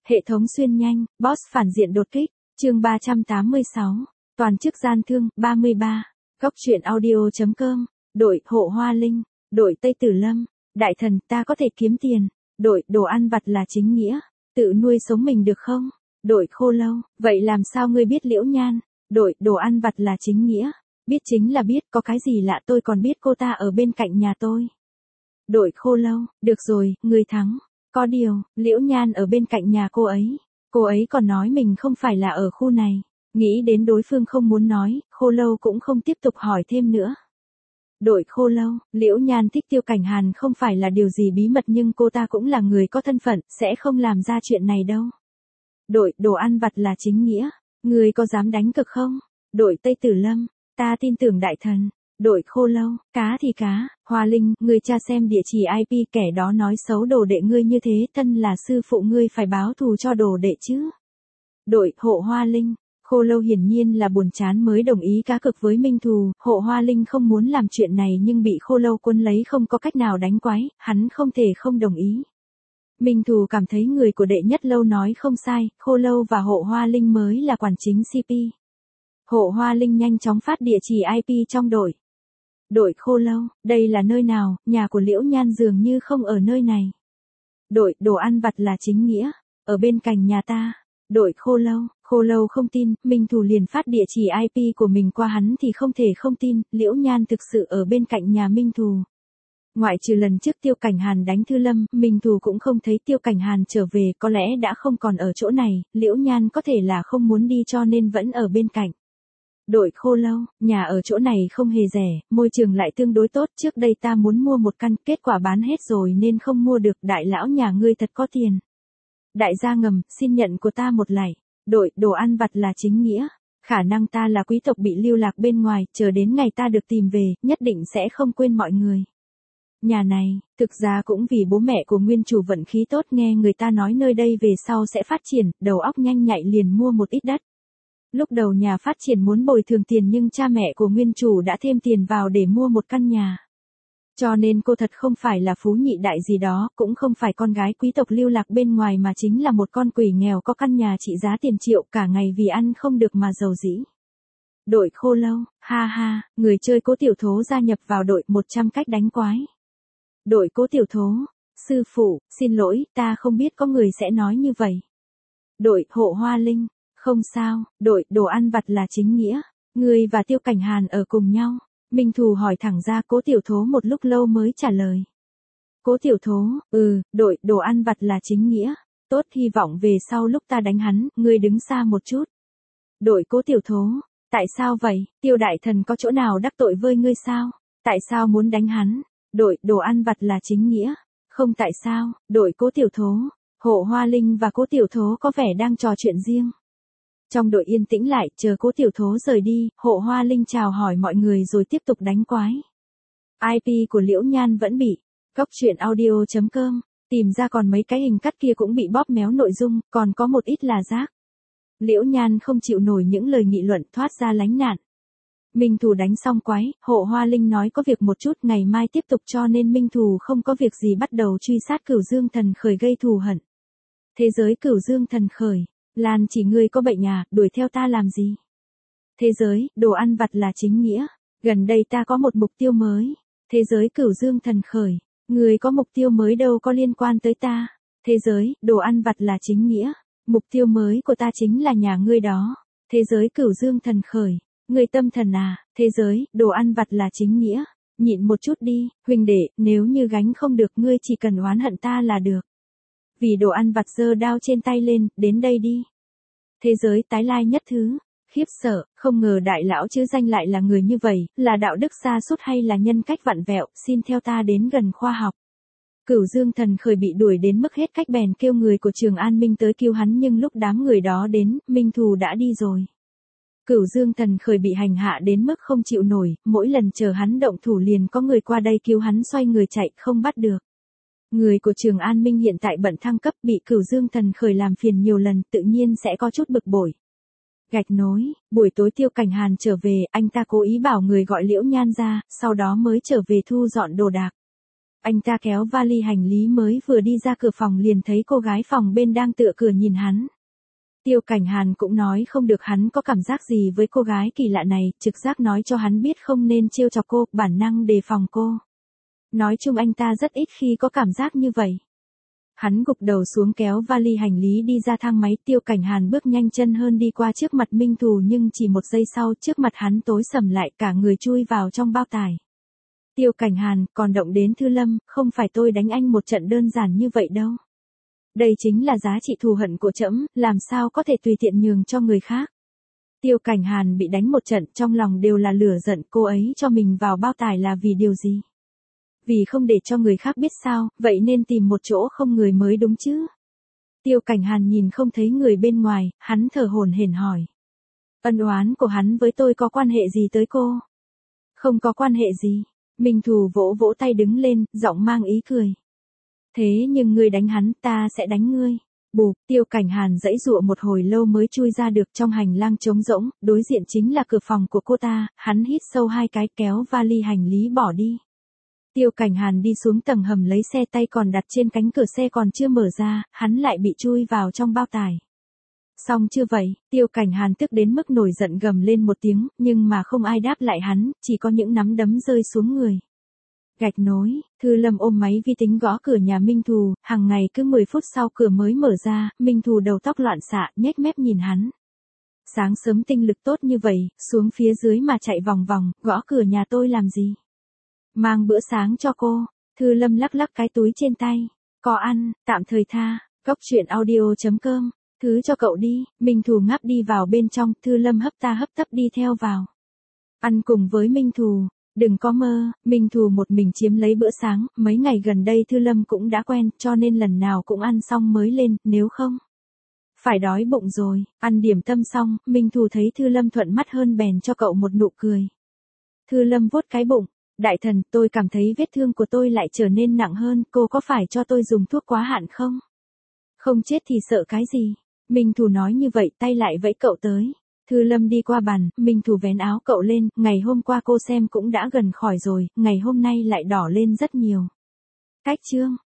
Hệ thống xuyên nhanh, boss phản diện đột kích, chương 386, toàn chức gian thương, 33, góc truyện audio.com, đội Hộ Hoa Linh, đội Tây Tử Lâm, đại thần ta có thể kiếm tiền, đội đồ ăn vặt là chính nghĩa, tự nuôi sống mình được không? Đội Khô Lâu, vậy làm sao ngươi biết Liễu Nhan? Đội đồ ăn vặt là chính nghĩa, biết chính là biết, có cái gì lạ tôi còn biết cô ta ở bên cạnh nhà tôi. Đội Khô Lâu, được rồi, ngươi thắng. Có điều, Liễu Nhan ở bên cạnh nhà cô ấy còn nói mình không phải là ở khu này. Nghĩ đến đối phương không muốn nói, Khô Lâu cũng không tiếp tục hỏi thêm nữa. Đội Khô Lâu, Liễu Nhan thích Tiêu Cảnh Hàn không phải là điều gì bí mật nhưng cô ta cũng là người có thân phận, sẽ không làm ra chuyện này đâu. Đội đồ ăn vặt là chính nghĩa, người có dám đánh cực không? Đội Tây Tử Lâm, ta tin tưởng đại thần. Đội Khô Lâu, cá thì cá, Hoa Linh, ngươi tra xem địa chỉ IP kẻ đó nói xấu đồ đệ ngươi như thế, thân là sư phụ ngươi phải báo thù cho đồ đệ chứ. Đội Hộ Hoa Linh, Khô Lâu hiển nhiên là buồn chán mới đồng ý cá cược với Minh Thù, Hộ Hoa Linh không muốn làm chuyện này nhưng bị Khô Lâu cuốn lấy không có cách nào đánh quái, hắn không thể không đồng ý. Minh Thù cảm thấy người của đệ nhất lâu nói không sai, Khô Lâu và Hộ Hoa Linh mới là quản chính CP. Hộ Hoa Linh nhanh chóng phát địa chỉ IP trong đội. Đội Khô Lâu, đây là nơi nào, nhà của Liễu Nhan dường như không ở nơi này. Đội đồ ăn vặt là chính nghĩa, ở bên cạnh nhà ta. Đội Khô Lâu không tin, Minh Thù liền phát địa chỉ IP của mình qua hắn thì không thể không tin, Liễu Nhan thực sự ở bên cạnh nhà Minh Thù. Ngoại trừ lần trước Tiêu Cảnh Hàn đánh Thư Lâm, Minh Thù cũng không thấy Tiêu Cảnh Hàn trở về, có lẽ đã không còn ở chỗ này, Liễu Nhan có thể là không muốn đi cho nên vẫn ở bên cạnh. Đội Khô Lâu, nhà ở chỗ này không hề rẻ, môi trường lại tương đối tốt, trước đây ta muốn mua một căn, kết quả bán hết rồi nên không mua được, đại lão nhà ngươi thật có tiền. Đại gia ngầm, xin nhận của ta một lạy. Đội đồ ăn vặt là chính nghĩa, khả năng ta là quý tộc bị lưu lạc bên ngoài, chờ đến ngày ta được tìm về, nhất định sẽ không quên mọi người. Nhà này, thực ra cũng vì bố mẹ của nguyên chủ vận khí tốt, nghe người ta nói nơi đây về sau sẽ phát triển, đầu óc nhanh nhạy liền mua một ít đất. Lúc đầu nhà phát triển muốn bồi thường tiền nhưng cha mẹ của nguyên chủ đã thêm tiền vào để mua một căn nhà. Cho nên cô thật không phải là phú nhị đại gì đó, cũng không phải con gái quý tộc lưu lạc bên ngoài mà chính là một con quỷ nghèo có căn nhà trị giá tiền triệu, cả ngày vì ăn không được mà giàu dĩ. Đội Khô Lâu, ha ha, người chơi Cố Tiểu Thố gia nhập vào đội 100 cách đánh quái. Đội Cố Tiểu Thố, sư phụ, xin lỗi, ta không biết có người sẽ nói như vậy. Đội Hộ Hoa Linh, không sao, đội đồ ăn vặt là chính nghĩa, ngươi và Tiêu Cảnh Hàn ở cùng nhau. Minh Thù hỏi thẳng ra, Cố Tiểu Thố một lúc lâu mới trả lời. Cố Tiểu Thố, đội đồ ăn vặt là chính nghĩa, tốt, hy vọng về sau lúc ta đánh hắn, ngươi đứng xa một chút. Đội Cố Tiểu Thố, tại sao vậy, Tiêu đại thần có chỗ nào đắc tội với ngươi sao, tại sao muốn đánh hắn? Đội đồ ăn vặt là chính nghĩa, không tại sao, đội Cố Tiểu Thố, Hộ Hoa Linh và Cố Tiểu Thố có vẻ đang trò chuyện riêng. Trong đội yên tĩnh lại, chờ Cố Tiểu Thố rời đi, Hộ Hoa Linh chào hỏi mọi người rồi tiếp tục đánh quái. IP của Liễu Nhan vẫn bị góc truyện audio.com, tìm ra còn mấy cái hình cắt kia cũng bị bóp méo nội dung, còn có một ít là rác. Liễu Nhan không chịu nổi những lời nghị luận, thoát ra lánh nạn. Minh Thù đánh xong quái, Hộ Hoa Linh nói có việc một chút, ngày mai tiếp tục, cho nên Minh Thù không có việc gì bắt đầu truy sát Cửu Dương Thần Khởi gây thù hận. Thế giới Cửu Dương Thần Khởi, Lan chỉ ngươi có bệnh à, đuổi theo ta làm gì? Thế giới, đồ ăn vặt là chính nghĩa, gần đây ta có một mục tiêu mới. Thế giới Cửu Dương Thần Khởi, ngươi có mục tiêu mới đâu có liên quan tới ta. Thế giới, đồ ăn vặt là chính nghĩa, mục tiêu mới của ta chính là nhà ngươi đó. Thế giới Cửu Dương Thần Khởi, ngươi tâm thần à, thế giới, đồ ăn vặt là chính nghĩa, nhịn một chút đi, huynh đệ, nếu như gánh không được ngươi chỉ cần oán hận ta là được. Vì đồ ăn vặt giơ đao trên tay lên, đến đây đi. Thế giới tái lai nhất thứ, khiếp sợ, không ngờ đại lão chứ danh lại là người như vậy, là đạo đức sa sút hay là nhân cách vặn vẹo, xin theo ta đến gần khoa học. Cửu Dương Thần Khởi bị đuổi đến mức hết cách bèn kêu người của Trường An Minh tới cứu hắn nhưng lúc đám người đó đến, Minh Thù đã đi rồi. Cửu Dương Thần Khởi bị hành hạ đến mức không chịu nổi, mỗi lần chờ hắn động thủ liền có người qua đây cứu hắn xoay người chạy không bắt được. Người của Trường An Minh hiện tại bận thăng cấp, bị Cửu Dương Thần Khởi làm phiền nhiều lần, tự nhiên sẽ có chút bực bội. Gạch nối, buổi tối Tiêu Cảnh Hàn trở về, anh ta cố ý bảo người gọi Liễu Nhan ra, sau đó mới trở về thu dọn đồ đạc. Anh ta kéo vali hành lý mới vừa đi ra cửa phòng liền thấy cô gái phòng bên đang tựa cửa nhìn hắn. Tiêu Cảnh Hàn cũng nói không được hắn có cảm giác gì với cô gái kỳ lạ này, trực giác nói cho hắn biết không nên trêu chọc cô, bản năng đề phòng cô. Nói chung anh ta rất ít khi có cảm giác như vậy. Hắn gục đầu xuống kéo vali hành lý đi ra thang máy, Tiêu Cảnh Hàn bước nhanh chân hơn đi qua trước mặt Minh Thù nhưng chỉ một giây sau trước mặt hắn tối sầm lại cả người chui vào trong bao tải. Tiêu Cảnh Hàn, còn động đến Thư Lâm, không phải tôi đánh anh một trận đơn giản như vậy đâu. Đây chính là giá trị thù hận của trẫm, làm sao có thể tùy tiện nhường cho người khác. Tiêu Cảnh Hàn bị đánh một trận trong lòng đều là lửa giận, cô ấy cho mình vào bao tải là vì điều gì? Vì không để cho người khác biết sao, vậy nên tìm một chỗ không người mới đúng chứ. Tiêu Cảnh Hàn nhìn không thấy người bên ngoài, hắn thở hổn hển hỏi. Ân oán của hắn với tôi có quan hệ gì tới cô? Không có quan hệ gì. Minh Thù vỗ vỗ tay đứng lên, giọng mang ý cười. Thế nhưng ngươi đánh hắn, ta sẽ đánh ngươi. Bụp, Tiêu Cảnh Hàn giãy giụa một hồi lâu mới chui ra được trong hành lang trống rỗng, đối diện chính là cửa phòng của cô ta, hắn hít sâu 2 cái kéo vali hành lý bỏ đi. Tiêu Cảnh Hàn đi xuống tầng hầm lấy xe tay còn đặt trên cánh cửa xe còn chưa mở ra, hắn lại bị chui vào trong bao tải. Xong chưa vậy, Tiêu Cảnh Hàn tức đến mức nổi giận gầm lên một tiếng, nhưng mà không ai đáp lại hắn, chỉ có những nắm đấm rơi xuống người. Gạch nối, Thư Lâm ôm máy vi tính gõ cửa nhà Minh Thù, hàng ngày cứ 10 phút sau cửa mới mở ra, Minh Thù đầu tóc loạn xạ, nhếch mép nhìn hắn. Sáng sớm tinh lực tốt như vậy, xuống phía dưới mà chạy vòng vòng, gõ cửa nhà tôi làm gì? Mang bữa sáng cho cô. Thư Lâm lắc lắc cái túi trên tay. Có ăn, tạm thời tha. Góc truyện audio.com. Thứ cho cậu đi. Minh Thù ngáp đi vào bên trong, Thư Lâm hấp ta hấp tấp đi theo vào. Ăn cùng với Minh Thù. Đừng có mơ, Minh Thù một mình chiếm lấy bữa sáng, mấy ngày gần đây Thư Lâm cũng đã quen, cho nên lần nào cũng ăn xong mới lên, nếu không phải đói bụng rồi. Ăn điểm tâm xong, Minh Thù thấy Thư Lâm thuận mắt hơn bèn cho cậu một nụ cười. Thư Lâm vuốt cái bụng. Đại thần, tôi cảm thấy vết thương của tôi lại trở nên nặng hơn, cô có phải cho tôi dùng thuốc quá hạn không? Không chết thì sợ cái gì? Minh Thù nói như vậy tay lại vẫy cậu tới. Thư Lâm đi qua bàn, Minh Thù vén áo cậu lên, ngày hôm qua cô xem cũng đã gần khỏi rồi, ngày hôm nay lại đỏ lên rất nhiều. Cách chương.